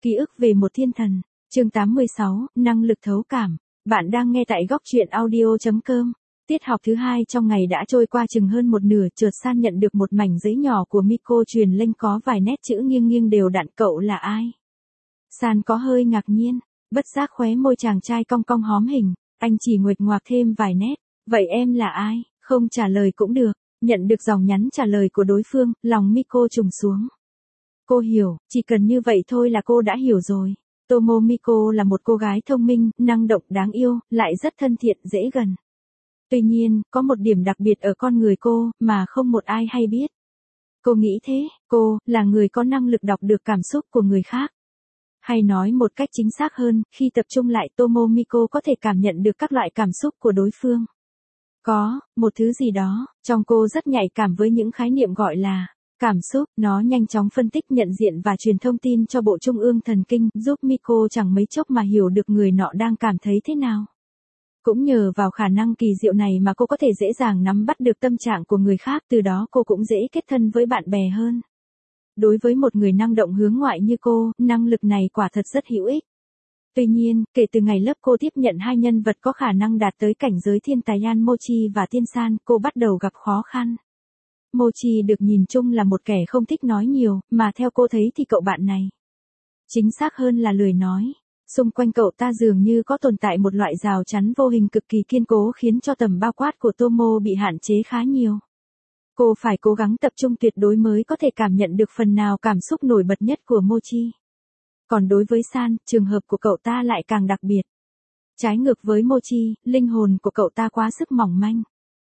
Ký ức về một thiên thần, chương 86, năng lực thấu cảm. Bạn đang nghe tại góc truyện audio.com. Tiết học thứ 2 trong ngày đã trôi qua chừng hơn một nửa, chợt San nhận được một mảnh giấy nhỏ của Miko truyền lên có vài nét chữ nghiêng nghiêng đều đặn. Cậu là ai? San có hơi ngạc nhiên, bất giác khóe môi chàng trai cong cong hóm hình, anh chỉ nguệch ngoạc thêm vài nét. Vậy em là ai? Không trả lời cũng được. Nhận được dòng nhắn trả lời của đối phương, lòng Miko trùng xuống. Cô hiểu, chỉ cần như vậy thôi là cô đã hiểu rồi. Tomomiko là một cô gái thông minh, năng động, đáng yêu, lại rất thân thiện, dễ gần. Tuy nhiên, có một điểm đặc biệt ở con người cô, mà không một ai hay biết. Cô nghĩ thế, cô, là người có năng lực đọc được cảm xúc của người khác. Hay nói một cách chính xác hơn, khi tập trung lại Tomomiko có thể cảm nhận được các loại cảm xúc của đối phương. Có, một thứ gì đó, trong cô rất nhạy cảm với những khái niệm gọi là cảm xúc, nó nhanh chóng phân tích, nhận diện và truyền thông tin cho bộ trung ương thần kinh, giúp Miko chẳng mấy chốc mà hiểu được người nọ đang cảm thấy thế nào. Cũng nhờ vào khả năng kỳ diệu này mà cô có thể dễ dàng nắm bắt được tâm trạng của người khác, từ đó cô cũng dễ kết thân với bạn bè hơn. Đối với một người năng động hướng ngoại như cô, năng lực này quả thật rất hữu ích. Tuy nhiên, kể từ ngày lớp cô tiếp nhận hai nhân vật có khả năng đạt tới cảnh giới thiên tài Yan Mochi và Tiên San, cô bắt đầu gặp khó khăn. Mochi được nhìn chung là một kẻ không thích nói nhiều, mà theo cô thấy thì cậu bạn này, chính xác hơn là lười nói. Xung quanh cậu ta dường như có tồn tại một loại rào chắn vô hình cực kỳ kiên cố, khiến cho tầm bao quát của Tomo bị hạn chế khá nhiều. Cô phải cố gắng tập trung tuyệt đối mới có thể cảm nhận được phần nào cảm xúc nổi bật nhất của Mochi. Còn đối với San, trường hợp của cậu ta lại càng đặc biệt. Trái ngược với Mochi, linh hồn của cậu ta quá sức mỏng manh.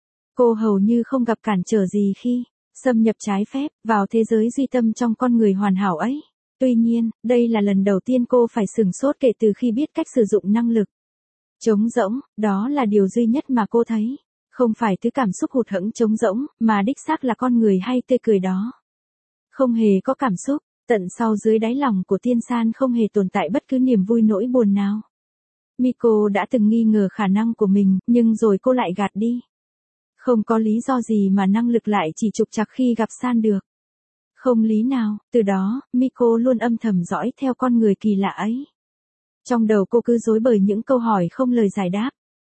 Cô hầu như không gặp cản trở gì khi xâm nhập trái phép vào thế giới duy tâm trong con người hoàn hảo ấy. Tuy nhiên, đây là lần đầu tiên cô phải sửng sốt kể từ khi biết cách sử dụng năng lực trống rỗng, đó là điều duy nhất mà cô thấy. Không phải thứ cảm xúc hụt hẫng trống rỗng, mà đích xác là con người hay tươi cười đó. Không hề có cảm xúc, tận sau dưới đáy lòng của Tiên San không hề tồn tại bất cứ niềm vui nỗi buồn nào. Miko đã từng nghi ngờ khả năng của mình, nhưng rồi cô lại gạt đi. Không có lý do gì mà năng lực lại chỉ trục trặc khi gặp San được. Không lý nào, từ đó, Miko luôn âm thầm dõi theo con người kỳ lạ ấy. Trong đầu cô cứ rối bời những câu hỏi không lời giải đáp.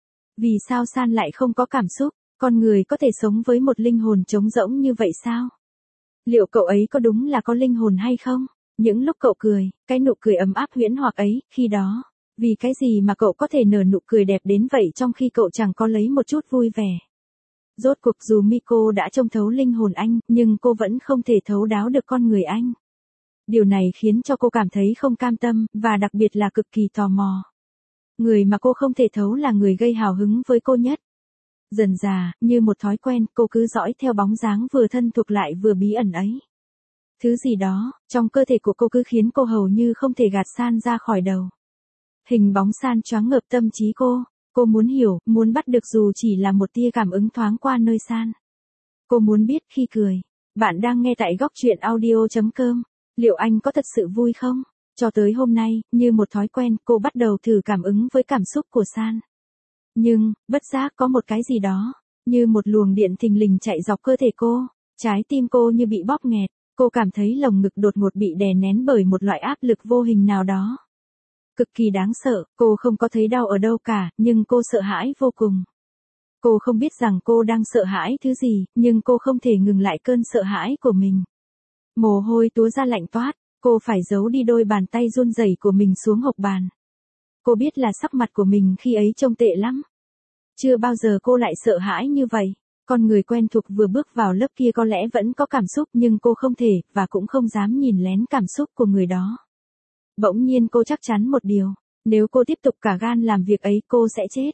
Vì sao San lại không có cảm xúc? Con người có thể sống với một linh hồn trống rỗng như vậy sao? Liệu cậu ấy có đúng là có linh hồn hay không? Những lúc cậu cười, cái nụ cười ấm áp huyễn hoặc ấy, khi đó, vì cái gì mà cậu có thể nở nụ cười đẹp đến vậy trong khi cậu chẳng có lấy một chút vui vẻ? Rốt cuộc dù Miko đã trông thấu linh hồn anh, nhưng cô vẫn không thể thấu đáo được con người anh. Điều này khiến cho cô cảm thấy không cam tâm, và đặc biệt là cực kỳ tò mò. Người mà cô không thể thấu là người gây hào hứng với cô nhất. Dần dà, như một thói quen, cô cứ dõi theo bóng dáng vừa thân thuộc lại vừa bí ẩn ấy. Thứ gì đó, trong cơ thể của cô cứ khiến cô hầu như không thể gạt San ra khỏi đầu. Hình bóng San choáng ngợp tâm trí cô. Cô muốn hiểu, muốn bắt được dù chỉ là một tia cảm ứng thoáng qua nơi San. Cô muốn biết khi cười. Bạn đang nghe tại góc truyện audio.com. Liệu anh có thật sự vui không? Cho tới hôm nay, như một thói quen, cô bắt đầu thử cảm ứng với cảm xúc của San. Nhưng, bất giác có một cái gì đó, như một luồng điện thình lình chạy dọc cơ thể cô. Trái tim cô như bị bóp nghẹt. Cô cảm thấy lồng ngực đột ngột bị đè nén bởi một loại áp lực vô hình nào đó. Cực kỳ đáng sợ, cô không có thấy đau ở đâu cả, nhưng cô sợ hãi vô cùng. Cô không biết rằng cô đang sợ hãi thứ gì, nhưng cô không thể ngừng lại cơn sợ hãi của mình. Mồ hôi túa ra lạnh toát, cô phải giấu đi đôi bàn tay run rẩy của mình xuống hộc bàn. Cô biết là sắc mặt của mình khi ấy trông tệ lắm. Chưa bao giờ cô lại sợ hãi như vậy. Con người quen thuộc vừa bước vào lớp kia có lẽ vẫn có cảm xúc, nhưng cô không thể, và cũng không dám nhìn lén cảm xúc của người đó. Bỗng nhiên cô chắc chắn một điều, nếu cô tiếp tục cả gan làm việc ấy cô sẽ chết.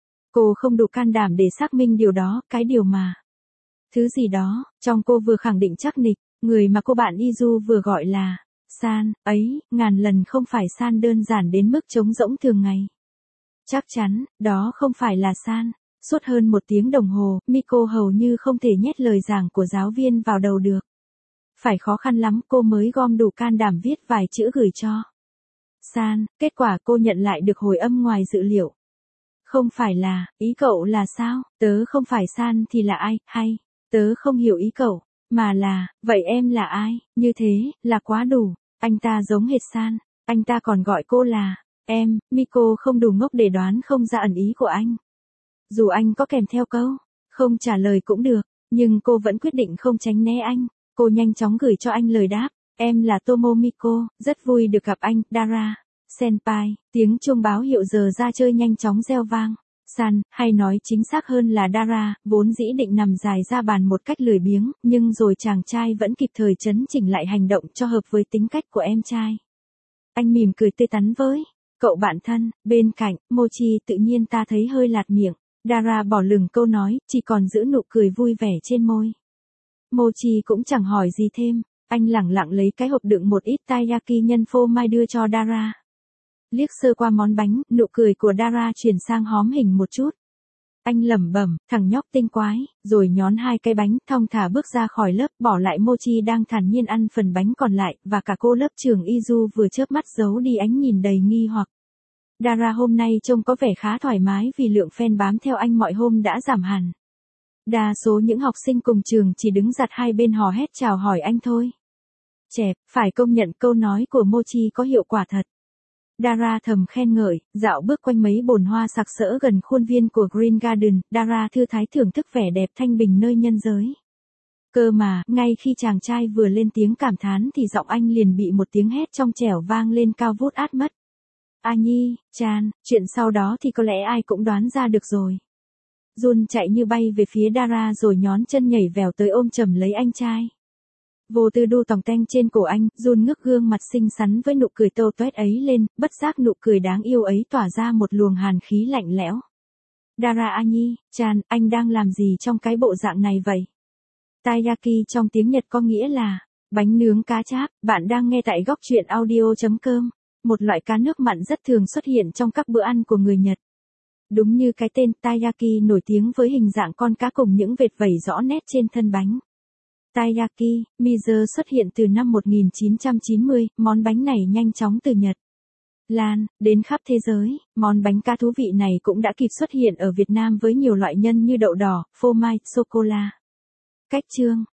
Cô không đủ can đảm để xác minh điều đó, cái điều mà. Thứ gì đó, trong cô vừa khẳng định chắc nịch, người mà cô bạn Izu vừa gọi là San, ấy, ngàn lần không phải San đơn giản đến mức trống rỗng thường ngày. Chắc chắn, đó không phải là San. Suốt hơn 1 tiếng đồng hồ, Miko hầu như không thể nhét lời giảng của giáo viên vào đầu được. Phải khó khăn lắm cô mới gom đủ can đảm viết vài chữ gửi cho San. Kết quả cô nhận lại được hồi âm ngoài dự liệu. Không phải là, ý cậu là sao? Tớ không phải San thì là ai, hay? Tớ không hiểu ý cậu, mà là, vậy em là ai? Như thế, là quá đủ. Anh ta giống hệt San. Anh ta còn gọi cô là em, Miko không đủ ngốc để đoán không ra ẩn ý của anh. Dù anh có kèm theo câu, không trả lời cũng được, nhưng cô vẫn quyết định không tránh né anh. Cô nhanh chóng gửi cho anh lời đáp, em là Tomomiko, rất vui được gặp anh, Dara. Senpai, tiếng chuông báo hiệu giờ ra chơi nhanh chóng reo vang. San, hay nói chính xác hơn là Dara, vốn dĩ định nằm dài ra bàn một cách lười biếng, nhưng rồi chàng trai vẫn kịp thời chấn chỉnh lại hành động cho hợp với tính cách của em trai. Anh mỉm cười tươi tắn với cậu bạn thân, bên cạnh, Mochi tự nhiên ta thấy hơi lạt miệng. Dara bỏ lửng câu nói, chỉ còn giữ nụ cười vui vẻ trên môi. Mochi cũng chẳng hỏi gì thêm, anh lẳng lặng lấy cái hộp đựng một ít taiyaki nhân phô mai đưa cho Dara. Liếc sơ qua món bánh, nụ cười của Dara chuyển sang hóm hình một chút. Anh lẩm bẩm, thằng nhóc tinh quái, rồi nhón hai cái bánh, thong thả bước ra khỏi lớp, bỏ lại Mochi đang thản nhiên ăn phần bánh còn lại, và cả cô lớp trưởng Izu vừa chớp mắt giấu đi ánh nhìn đầy nghi hoặc. Dara hôm nay trông có vẻ khá thoải mái vì lượng fan bám theo anh mọi hôm đã giảm hẳn. Đa số những học sinh cùng trường chỉ đứng giặt hai bên hò hét chào hỏi anh thôi. Chẹp, phải công nhận câu nói của Mochi có hiệu quả thật. Dara thầm khen ngợi, dạo bước quanh mấy bồn hoa sặc sỡ gần khuôn viên của Green Garden, Dara thư thái thưởng thức vẻ đẹp thanh bình nơi nhân giới. Cơ mà, ngay khi chàng trai vừa lên tiếng cảm thán thì giọng anh liền bị một tiếng hét trong trẻo vang lên cao vút át mất. A Nhi, Chan, chuyện sau đó thì có lẽ ai cũng đoán ra được rồi. Jun chạy như bay về phía Dara rồi nhón chân nhảy vèo tới ôm chầm lấy anh trai. Vô tư đu tòng teng trên cổ anh, Jun ngước gương mặt xinh xắn với nụ cười tô toét ấy lên, bất giác nụ cười đáng yêu ấy tỏa ra một luồng hàn khí lạnh lẽo. Dara A Nhi, Chan, anh đang làm gì trong cái bộ dạng này vậy? Taiyaki trong tiếng Nhật có nghĩa là bánh nướng cá cháp, bạn đang nghe tại góc truyện audio.com, một loại cá nước mặn rất thường xuất hiện trong các bữa ăn của người Nhật. Đúng như cái tên, taiyaki nổi tiếng với hình dạng con cá cùng những vệt vẩy rõ nét trên thân bánh. Taiyaki, miso xuất hiện từ năm 1990, món bánh này nhanh chóng từ Nhật lan đến khắp thế giới. Món bánh cá thú vị này cũng đã kịp xuất hiện ở Việt Nam với nhiều loại nhân như đậu đỏ, phô mai, sô cô la. Cách chương